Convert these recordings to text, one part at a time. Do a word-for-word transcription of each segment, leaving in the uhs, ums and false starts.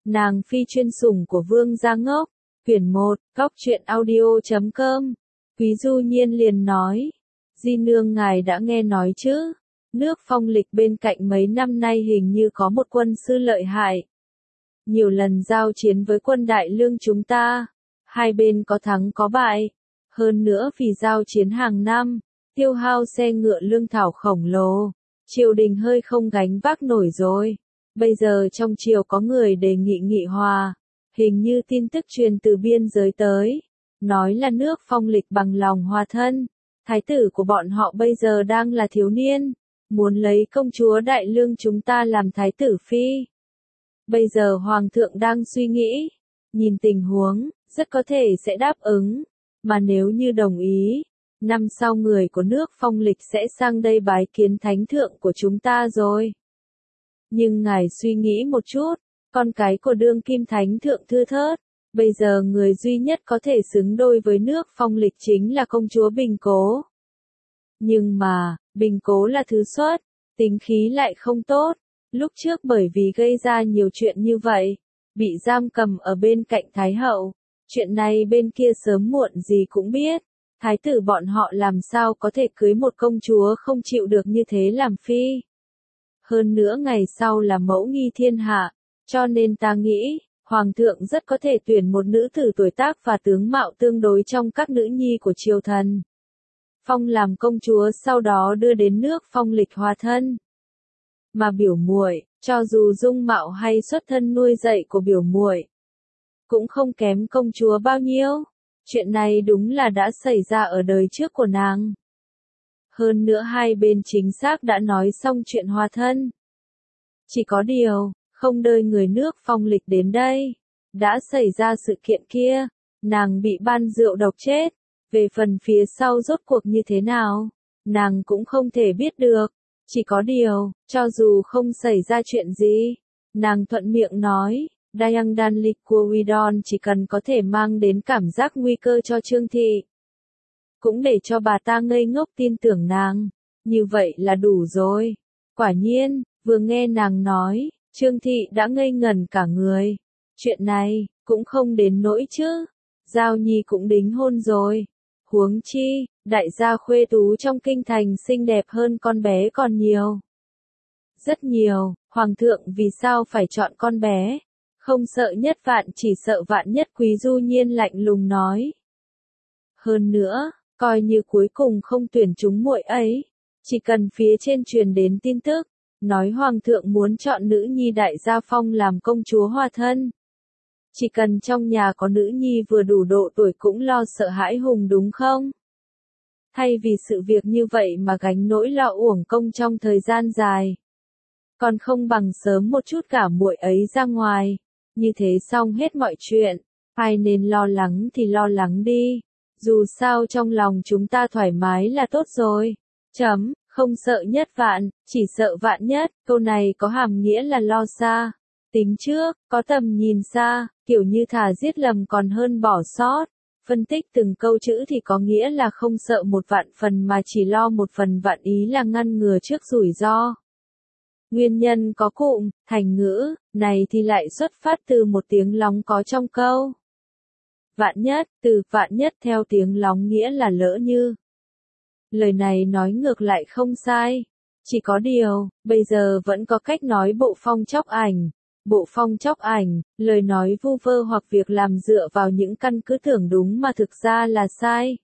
Nàng phi chuyên sủng của Vương Gia Ngốc. Quyển một, góc truyện audio chấm com. Quý Du Nhiên liền nói. Di nương ngài đã nghe nói chứ? Nước Phong Lịch bên cạnh mấy năm nay hình như có một quân sư lợi hại. Nhiều lần giao chiến với quân Đại Lương chúng ta. Hai bên có thắng có bại. Hơn nữa vì giao chiến hàng năm, tiêu hao xe ngựa lương thảo khổng lồ. Triều đình hơi không gánh vác nổi rồi. Bây giờ trong triều có người đề nghị nghị hòa. Hình như tin tức truyền từ biên giới tới. Nói là nước Phong Lịch bằng lòng hòa thân. Thái tử của bọn họ bây giờ đang là thiếu niên. Muốn lấy công chúa Đại Lương chúng ta làm thái tử phi. Bây giờ Hoàng thượng đang suy nghĩ. Nhìn tình huống, rất có thể sẽ đáp ứng. Mà nếu như đồng ý, năm sau người của nước Phong Lịch sẽ sang đây bái kiến thánh thượng của chúng ta rồi. Nhưng ngài suy nghĩ một chút, con cái của đương kim thánh thượng thưa thớt, bây giờ người duy nhất có thể xứng đôi với nước Phong Lịch chính là công chúa Bình Cố. Nhưng mà, Bình Cố là thứ xuất, tính khí lại không tốt, lúc trước bởi vì gây ra nhiều chuyện như vậy, bị giam cầm ở bên cạnh Thái Hậu, chuyện này bên kia sớm muộn gì cũng biết, thái tử bọn họ làm sao có thể cưới một công chúa không chịu được như thế làm phi. Hơn nữa ngày sau là mẫu nghi thiên hạ, cho nên ta nghĩ, Hoàng thượng rất có thể tuyển một nữ tử tuổi tác và tướng mạo tương đối trong các nữ nhi của triều thần. Phong làm công chúa sau đó đưa đến nước Phong Lịch hòa thân. Mà biểu muội, cho dù dung mạo hay xuất thân nuôi dạy của biểu muội, cũng không kém công chúa bao nhiêu. Chuyện này đúng là đã xảy ra ở đời trước của nàng. Hơn nữa hai bên chính xác đã nói xong chuyện hòa thân. Chỉ có điều, không đợi người nước Phong Lịch đến đây, đã xảy ra sự kiện kia, nàng bị ban rượu độc chết. Về phần phía sau rốt cuộc như thế nào, nàng cũng không thể biết được. Chỉ có điều, cho dù không xảy ra chuyện gì, nàng thuận miệng nói, Dayang Dan Liquidon chỉ cần có thể mang đến cảm giác nguy cơ cho Trương Thị. Cũng để cho bà ta ngây ngốc tin tưởng nàng, như vậy là đủ rồi. Quả nhiên, vừa nghe nàng nói, Trương Thị đã ngây ngẩn cả người. Chuyện này, cũng không đến nỗi chứ. Giao Nhi cũng đính hôn rồi. Huống chi, đại gia khuê tú trong kinh thành xinh đẹp hơn con bé còn nhiều. Rất nhiều, Hoàng thượng vì sao phải chọn con bé? Không sợ nhất vạn chỉ sợ vạn nhất, Quý Du Nhiên lạnh lùng nói. Hơn nữa, coi như cuối cùng không tuyển chúng muội ấy, chỉ cần phía trên truyền đến tin tức, nói Hoàng thượng muốn chọn nữ nhi đại gia Phong làm công chúa hòa thân. Chỉ cần trong nhà có nữ nhi vừa đủ độ tuổi cũng lo sợ hãi hùng đúng không? Thay vì sự việc như vậy mà gánh nỗi lo uổng công trong thời gian dài. Còn không bằng sớm một chút cả muội ấy ra ngoài. Như thế xong hết mọi chuyện. Ai nên lo lắng thì lo lắng đi. Dù sao trong lòng chúng ta thoải mái là tốt rồi. Chấm, không sợ nhất vạn, chỉ sợ vạn nhất. Câu này có hàm nghĩa là lo xa. Tính trước, có tầm nhìn xa, kiểu như thà giết lầm còn hơn bỏ sót. Phân tích từng câu chữ thì có nghĩa là không sợ một vạn phần mà chỉ lo một phần vạn, ý là ngăn ngừa trước rủi ro. Nguyên nhân có cụm, thành ngữ, này thì lại xuất phát từ một tiếng lóng có trong câu. Vạn nhất, từ vạn nhất theo tiếng lóng nghĩa là lỡ như. Lời này nói ngược lại không sai. Chỉ có điều, bây giờ vẫn có cách nói bộ phong chóc ảnh. Bộ phong chóc ảnh, lời nói vu vơ hoặc việc làm dựa vào những căn cứ tưởng đúng mà thực ra là sai.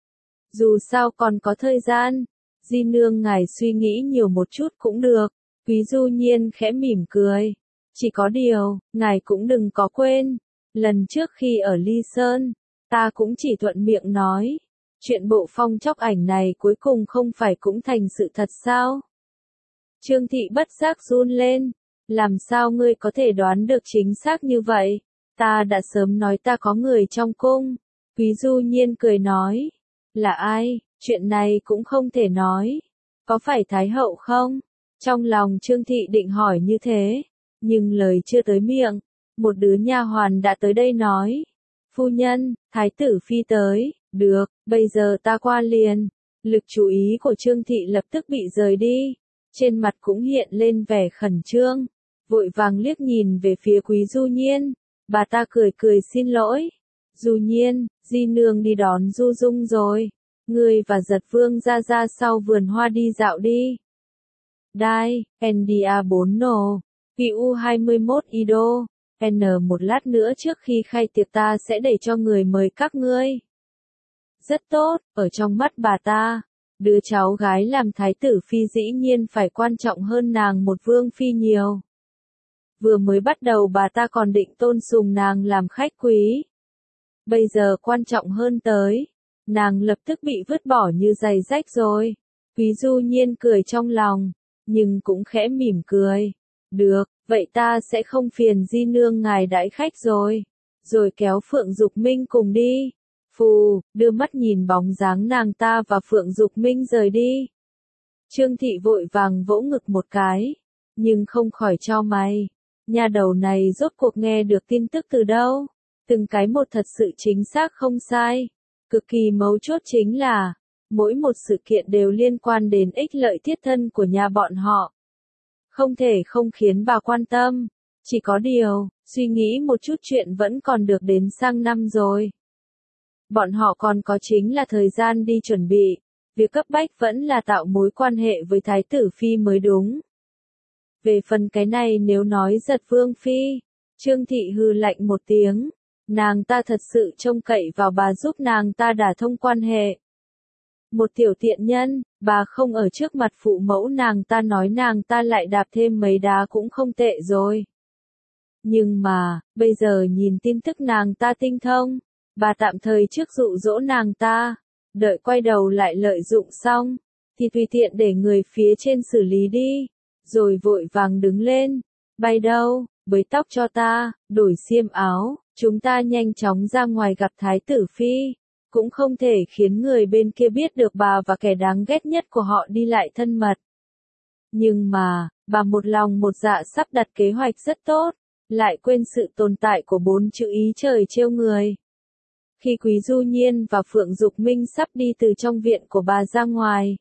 Dù sao còn có thời gian, Di nương ngài suy nghĩ nhiều một chút cũng được. Quý Du Nhiên khẽ mỉm cười. Chỉ có điều, ngài cũng đừng có quên. Lần trước khi ở Ly Sơn, ta cũng chỉ thuận miệng nói. Chuyện bộ phong chóc ảnh này cuối cùng không phải cũng thành sự thật sao? Trương Thị bất giác run lên. Làm sao ngươi có thể đoán được chính xác như vậy? Ta đã sớm nói ta có người trong cung. Quý Du Nhiên cười nói. Là ai? Chuyện này cũng không thể nói. Có phải Thái Hậu không? Trong lòng Trương Thị định hỏi như thế. Nhưng lời chưa tới miệng. Một đứa nha hoàn đã tới đây nói. Phu nhân, Thái tử phi tới. Được, bây giờ ta qua liền. Lực chú ý của Trương Thị lập tức bị rời đi. Trên mặt cũng hiện lên vẻ khẩn trương. vội vàng liếc nhìn về phía Quý Du Nhiên, bà ta cười cười xin lỗi. Du Nhiên, di nương đi đón Du Dung rồi, ngươi và Giật Vương ra ra sau vườn hoa đi dạo đi. Đai, en đê a bốn nổ, pê u hai mươi mốt Ido, N một lát nữa trước khi khai tiệc ta sẽ để cho người mời các ngươi. Rất tốt, ở trong mắt bà ta, đứa cháu gái làm thái tử phi dĩ nhiên phải quan trọng hơn nàng một vương phi nhiều. Vừa mới bắt đầu bà ta còn định tôn sùng nàng làm khách quý. Bây giờ quan trọng hơn tới, nàng lập tức bị vứt bỏ như giày rách rồi. Quý Du Nhiên cười trong lòng, nhưng cũng khẽ mỉm cười. Được, vậy ta sẽ không phiền di nương ngài đãi khách rồi. Rồi kéo Phượng Dục Minh cùng đi. Phù, đưa mắt nhìn bóng dáng nàng ta và Phượng Dục Minh rời đi. Trương Thị vội vàng vỗ ngực một cái, nhưng không khỏi chau mày. Nhà đầu này rốt cuộc nghe được tin tức từ đâu? Từng cái một thật sự chính xác không sai. Cực kỳ mấu chốt chính là, mỗi một sự kiện đều liên quan đến ích lợi thiết thân của nhà bọn họ. Không thể không khiến bà quan tâm. Chỉ có điều, suy nghĩ một chút chuyện vẫn còn được đến sang năm rồi. Bọn họ còn có chính là thời gian đi chuẩn bị. Việc cấp bách vẫn là tạo mối quan hệ với Thái tử Phi mới đúng. Về phần cái này nếu nói Giật Vương Phi, Trương Thị hừ lạnh một tiếng. Nàng ta thật sự trông cậy vào bà giúp nàng ta đả thông quan hệ. Một tiểu tiện nhân, bà không ở trước mặt phụ mẫu nàng ta nói nàng ta lại đạp thêm mấy đá cũng không tệ rồi. Nhưng mà, bây giờ nhìn tin tức nàng ta tinh thông, bà tạm thời trước dụ dỗ nàng ta, đợi quay đầu lại lợi dụng xong, thì tùy tiện để người phía trên xử lý đi, rồi vội vàng đứng lên, bay đâu, bới tóc cho ta, đổi xiêm áo, chúng ta nhanh chóng ra ngoài gặp Thái tử Phi, cũng không thể khiến người bên kia biết được bà và kẻ đáng ghét nhất của họ đi lại thân mật. Nhưng mà, bà một lòng một dạ sắp đặt kế hoạch rất tốt, lại quên sự tồn tại của bốn chữ ý trời trêu người. Khi Quý Du Nhiên và Phượng Dục Minh sắp đi từ trong viện của bà ra ngoài,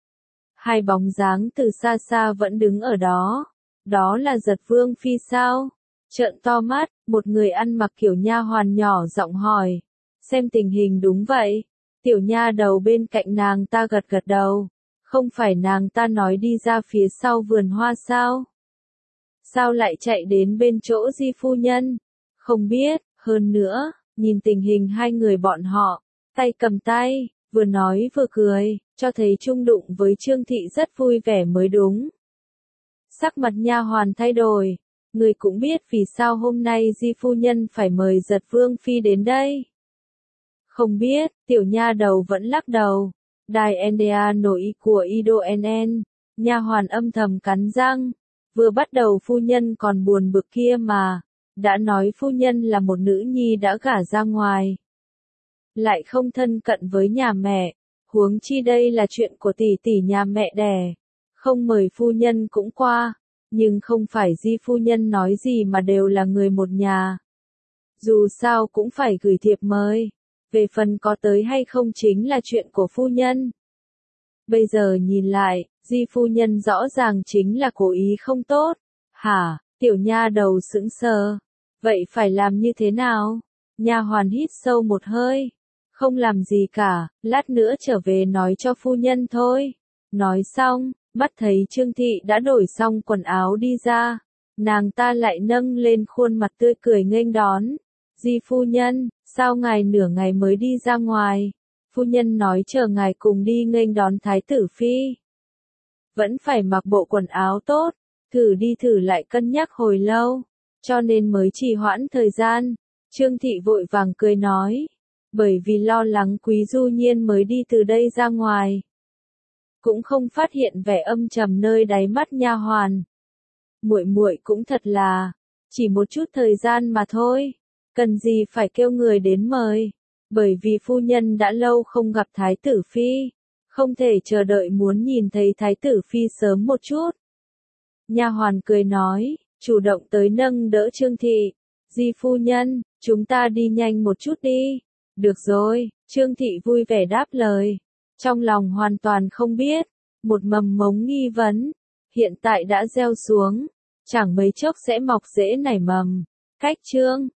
hai bóng dáng từ xa xa vẫn đứng ở đó. Đó là Giật Vương Phi sao? Trợn to mắt, một người ăn mặc kiểu nha hoàn nhỏ giọng hỏi. Xem tình hình đúng vậy. Tiểu nha đầu bên cạnh nàng ta gật gật đầu. Không phải nàng ta nói đi ra phía sau vườn hoa sao? Sao lại chạy đến bên chỗ Di phu nhân? Không biết, hơn nữa, nhìn tình hình hai người bọn họ, tay cầm tay, vừa nói vừa cười, cho thấy chung đụng với Trương Thị rất vui vẻ mới đúng. Sắc mặt nha hoàn thay đổi, người cũng biết vì sao hôm nay Di phu nhân phải mời Giật Vương Phi đến đây. Không biết, tiểu nha đầu vẫn lắc đầu. Đài en đê a nổi của Ido en en, nha hoàn âm thầm cắn răng. Vừa bắt đầu phu nhân còn buồn bực kia mà, đã nói phu nhân là một nữ nhi đã gả ra ngoài. Lại không thân cận với nhà mẹ, huống chi đây là chuyện của tỷ tỷ nhà mẹ đẻ. Không mời phu nhân cũng qua, nhưng không phải Di phu nhân nói gì mà đều là người một nhà. Dù sao cũng phải gửi thiệp mời, về phần có tới hay không chính là chuyện của phu nhân. Bây giờ nhìn lại, Di phu nhân rõ ràng chính là cố ý không tốt. Hả, tiểu nha đầu sững sờ. Vậy phải làm như thế nào? Nha hoàn hít sâu một hơi. Không làm gì cả, lát nữa trở về nói cho phu nhân thôi. Nói xong, mắt thấy Trương Thị đã đổi xong quần áo đi ra. Nàng ta lại nâng lên khuôn mặt tươi cười nghênh đón. Di phu nhân, sao ngài nửa ngày mới đi ra ngoài? Phu nhân nói chờ ngài cùng đi nghênh đón Thái tử Phi. Vẫn phải mặc bộ quần áo tốt, thử đi thử lại cân nhắc hồi lâu, cho nên mới trì hoãn thời gian. Trương Thị vội vàng cười nói, bởi vì lo lắng Quý Du Nhiên mới đi từ đây ra ngoài. Cũng không phát hiện vẻ âm trầm nơi đáy mắt nha hoàn. Muội muội cũng thật là, chỉ một chút thời gian mà thôi, cần gì phải kêu người đến mời, bởi vì phu nhân đã lâu không gặp Thái tử Phi, không thể chờ đợi muốn nhìn thấy Thái tử Phi sớm một chút. Nha hoàn cười nói, chủ động tới nâng đỡ Trương Thị, Di phu nhân, chúng ta đi nhanh một chút đi. Được rồi, Trương Thị vui vẻ đáp lời, trong lòng hoàn toàn không biết, một mầm mống nghi vấn, hiện tại đã gieo xuống, chẳng mấy chốc sẽ mọc rễ nảy mầm. Khách trương